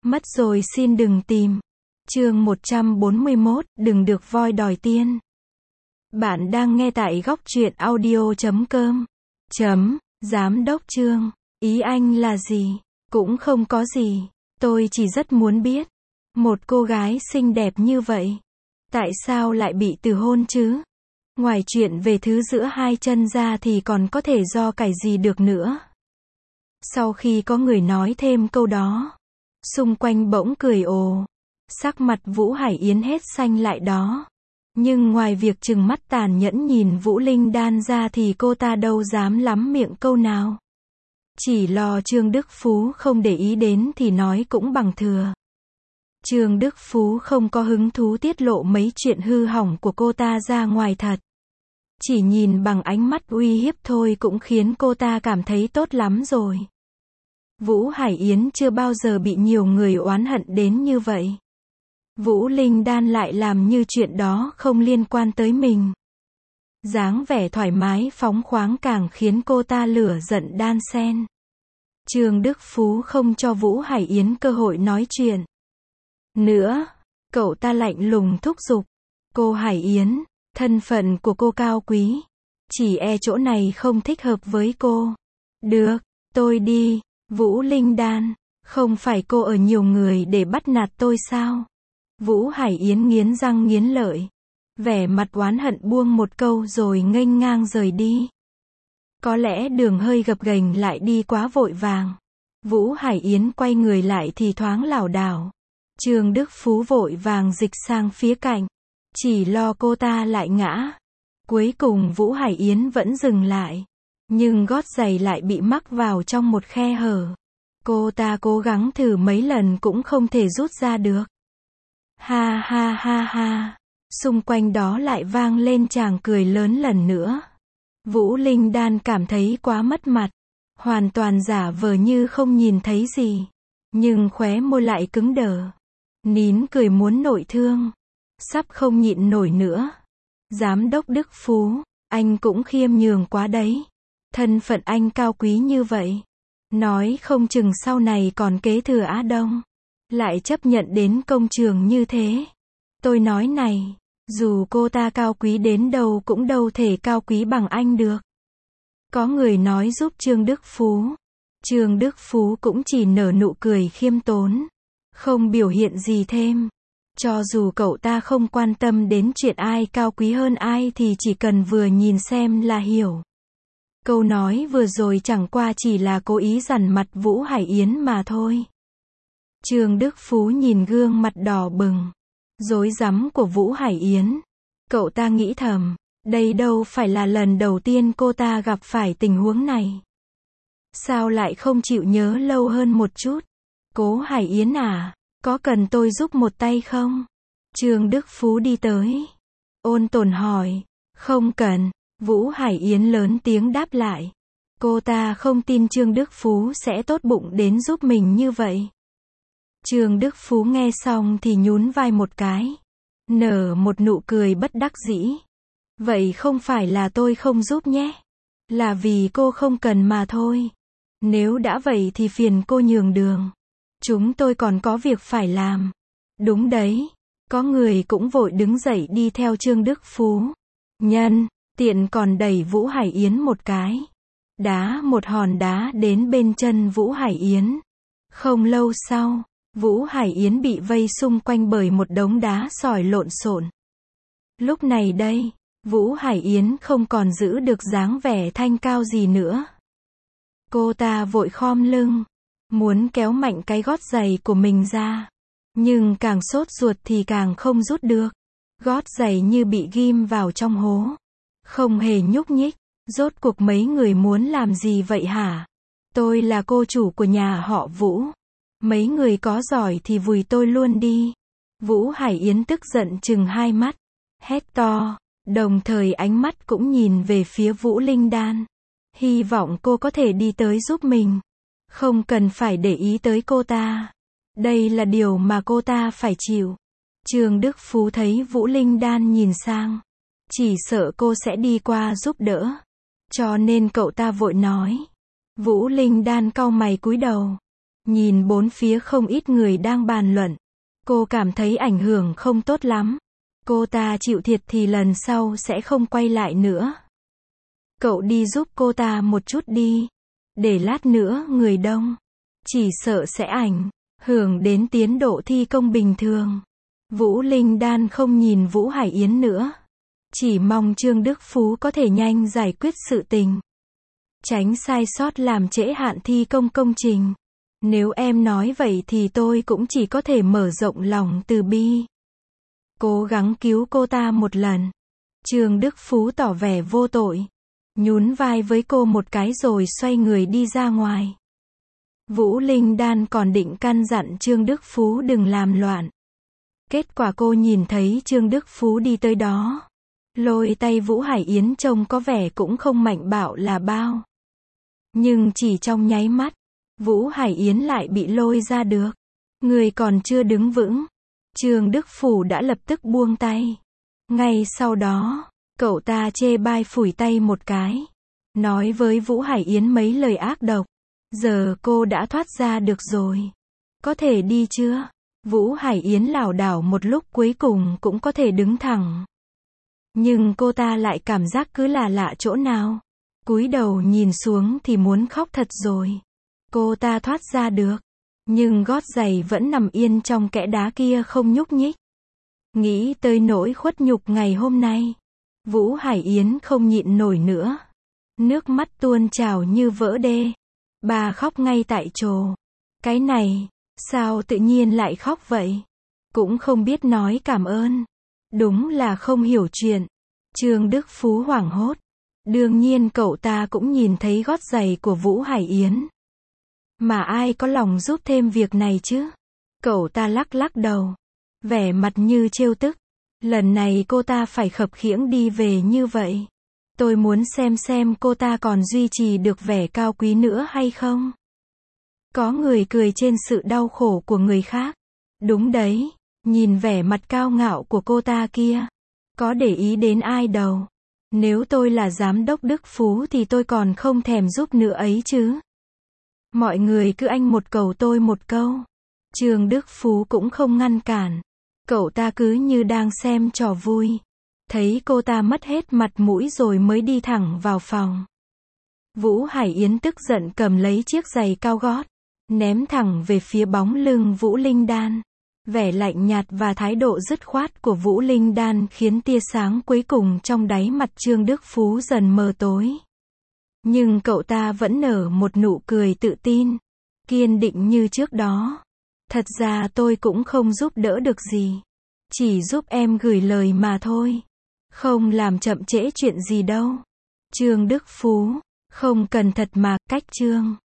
Mất rồi xin đừng tìm. Chương 141, đừng được voi đòi tiên. Bạn đang nghe tại góc truyện audio.com. Giám đốc Trương, ý anh là gì? Cũng không có gì. Tôi chỉ rất muốn biết. Một cô gái xinh đẹp như vậy, tại sao lại bị từ hôn chứ? Ngoài chuyện về thứ giữa hai chân ra thì còn có thể do cải gì được nữa? Sau khi có người nói thêm câu đó, xung quanh bỗng cười ồ. Sắc mặt Vũ Hải Yến hết xanh lại đó. Nhưng ngoài việc trừng mắt tàn nhẫn nhìn Vũ Linh Đan ra thì cô ta đâu dám lắm miệng câu nào. Chỉ lo Trương Đức Phú không để ý đến thì nói cũng bằng thừa. Trương Đức Phú không có hứng thú tiết lộ mấy chuyện hư hỏng của cô ta ra ngoài thật. Chỉ nhìn bằng ánh mắt uy hiếp thôi cũng khiến cô ta cảm thấy tốt lắm rồi. Vũ Hải Yến chưa bao giờ bị nhiều người oán hận đến như vậy. Vũ Linh Đan lại làm như chuyện đó không liên quan tới mình. Dáng vẻ thoải mái phóng khoáng càng khiến cô ta lửa giận đan xen. Trương Đức Phú không cho Vũ Hải Yến cơ hội nói chuyện nữa. Cậu ta lạnh lùng thúc giục. Cô Hải Yến, thân phận của cô cao quý. Chỉ e chỗ này không thích hợp với cô. Được, tôi đi. Vũ Linh Đan, không phải cô ở nhiều người để bắt nạt tôi sao? Vũ Hải Yến nghiến răng nghiến lợi. Vẻ mặt oán hận buông một câu rồi nghênh ngang rời đi. Có lẽ đường hơi gập ghềnh lại đi quá vội vàng. Vũ Hải Yến quay người lại thì thoáng lảo đảo. Trương Đức Phú vội vàng dịch sang phía cạnh. Chỉ lo cô ta lại ngã. Cuối cùng Vũ Hải Yến vẫn dừng lại. Nhưng gót giày lại bị mắc vào trong một khe hở. Cô ta cố gắng thử mấy lần cũng không thể rút ra được. Ha ha ha ha. Xung quanh đó lại vang lên tràng cười lớn lần nữa. Vũ Linh Đan cảm thấy quá mất mặt. Hoàn toàn giả vờ như không nhìn thấy gì. Nhưng khóe môi lại cứng đờ. Nín cười muốn nội thương. Sắp không nhịn nổi nữa. Giám đốc Đức Phú, anh cũng khiêm nhường quá đấy. Thân phận anh cao quý như vậy. Nói không chừng sau này còn kế thừa Á Đông. Lại chấp nhận đến công trường như thế. Tôi nói này, dù cô ta cao quý đến đâu cũng đâu thể cao quý bằng anh được. Có người nói giúp Trương Đức Phú. Trương Đức Phú cũng chỉ nở nụ cười khiêm tốn. Không biểu hiện gì thêm. Cho dù cậu ta không quan tâm đến chuyện ai cao quý hơn ai thì chỉ cần vừa nhìn xem là hiểu. Câu nói vừa rồi chẳng qua chỉ là cố ý dằn mặt Vũ Hải Yến mà thôi. Trương Đức Phú nhìn gương mặt đỏ bừng, rối rắm của Vũ Hải Yến. Cậu ta nghĩ thầm, đây đâu phải là lần đầu tiên cô ta gặp phải tình huống này. Sao lại không chịu nhớ lâu hơn một chút? Cố Hải Yến à, có cần tôi giúp một tay không? Trương Đức Phú đi tới. Ôn tồn hỏi, không cần. Vũ Hải Yến lớn tiếng đáp lại. Cô ta không tin Trương Đức Phú sẽ tốt bụng đến giúp mình như vậy. Trương Đức Phú nghe xong thì nhún vai một cái. Nở một nụ cười bất đắc dĩ. Vậy không phải là tôi không giúp nhé. Là vì cô không cần mà thôi. Nếu đã vậy thì phiền cô nhường đường. Chúng tôi còn có việc phải làm. Đúng đấy. Có người cũng vội đứng dậy đi theo Trương Đức Phú. Nhân tiện còn đẩy Vũ Hải Yến một cái. Đá một hòn đá đến bên chân Vũ Hải Yến. Không lâu sau, Vũ Hải Yến bị vây xung quanh bởi một đống đá sỏi lộn xộn. Lúc này đây, Vũ Hải Yến không còn giữ được dáng vẻ thanh cao gì nữa. Cô ta vội khom lưng, muốn kéo mạnh cái gót giày của mình ra. Nhưng càng sốt ruột thì càng không rút được. Gót giày như bị ghim vào trong hố. Không hề nhúc nhích. Rốt cuộc mấy người muốn làm gì vậy hả? Tôi là cô chủ của nhà họ Vũ. Mấy người có giỏi thì vùi tôi luôn đi. Vũ Hải Yến tức giận trừng hai mắt. Hét to. Đồng thời ánh mắt cũng nhìn về phía Vũ Linh Đan. Hy vọng cô có thể đi tới giúp mình. Không cần phải để ý tới cô ta. Đây là điều mà cô ta phải chịu. Trương Đức Phú thấy Vũ Linh Đan nhìn sang. Chỉ sợ cô sẽ đi qua giúp đỡ. Cho nên cậu ta vội nói. Vũ Linh Đan cau mày cúi đầu. Nhìn bốn phía không ít người đang bàn luận. Cô cảm thấy ảnh hưởng không tốt lắm. Cô ta chịu thiệt thì lần sau sẽ không quay lại nữa. Cậu đi giúp cô ta một chút đi. Để lát nữa người đông. Chỉ sợ sẽ ảnh hưởng đến tiến độ thi công bình thường. Vũ Linh Đan không nhìn Vũ Hải Yến nữa. Chỉ mong Trương Đức Phú có thể nhanh giải quyết sự tình. Tránh sai sót làm trễ hạn thi công công trình. Nếu em nói vậy thì tôi cũng chỉ có thể mở rộng lòng từ bi. Cố gắng cứu cô ta một lần. Trương Đức Phú tỏ vẻ vô tội. Nhún vai với cô một cái rồi xoay người đi ra ngoài. Vũ Linh Đan còn định căn dặn Trương Đức Phú đừng làm loạn. Kết quả cô nhìn thấy Trương Đức Phú đi tới đó. Lôi tay Vũ Hải Yến trông có vẻ cũng không mạnh bạo là bao. Nhưng chỉ trong nháy mắt, Vũ Hải Yến lại bị lôi ra được. Người còn chưa đứng vững. Trương Đức Phú đã lập tức buông tay. Ngay sau đó, cậu ta chê bai phủi tay một cái. Nói với Vũ Hải Yến mấy lời ác độc. Giờ cô đã thoát ra được rồi. Có thể đi chưa? Vũ Hải Yến lảo đảo một lúc cuối cùng cũng có thể đứng thẳng. Nhưng cô ta lại cảm giác cứ là lạ chỗ nào. Cúi đầu nhìn xuống thì muốn khóc thật rồi. Cô ta thoát ra được. Nhưng gót giày vẫn nằm yên trong kẽ đá kia không nhúc nhích. Nghĩ tới nỗi khuất nhục ngày hôm nay. Vũ Hải Yến không nhịn nổi nữa. Nước mắt tuôn trào như vỡ đê. Bà khóc ngay tại chỗ. Cái này, sao tự nhiên lại khóc vậy? Cũng không biết nói cảm ơn. Đúng là không hiểu chuyện. Trương Đức Phú hoảng hốt. Đương nhiên cậu ta cũng nhìn thấy gót giày của Vũ Hải Yến. Mà ai có lòng giúp thêm việc này chứ? Cậu ta lắc lắc đầu. Vẻ mặt như trêu tức. Lần này cô ta phải khập khiễng đi về như vậy. Tôi muốn xem cô ta còn duy trì được vẻ cao quý nữa hay không? Có người cười trên sự đau khổ của người khác. Đúng đấy, nhìn vẻ mặt cao ngạo của cô ta kia. Có để ý đến ai đâu. Nếu tôi là giám đốc Đức Phú thì tôi còn không thèm giúp nữa ấy chứ. Mọi người cứ anh một câu tôi một câu. Trương Đức Phú cũng không ngăn cản. Cậu ta cứ như đang xem trò vui. Thấy cô ta mất hết mặt mũi rồi mới đi thẳng vào phòng. Vũ Hải Yến tức giận cầm lấy chiếc giày cao gót. Ném thẳng về phía bóng lưng Vũ Linh Đan. Vẻ lạnh nhạt và thái độ dứt khoát của Vũ Linh Đan khiến tia sáng cuối cùng trong đáy mặt Trương Đức Phú dần mờ tối. Nhưng cậu ta vẫn nở một nụ cười tự tin. Kiên định như trước đó. Thật ra tôi cũng không giúp đỡ được gì. Chỉ giúp em gửi lời mà thôi. Không làm chậm trễ chuyện gì đâu. Trương Đức Phú. Không cần thật mà, cách Trương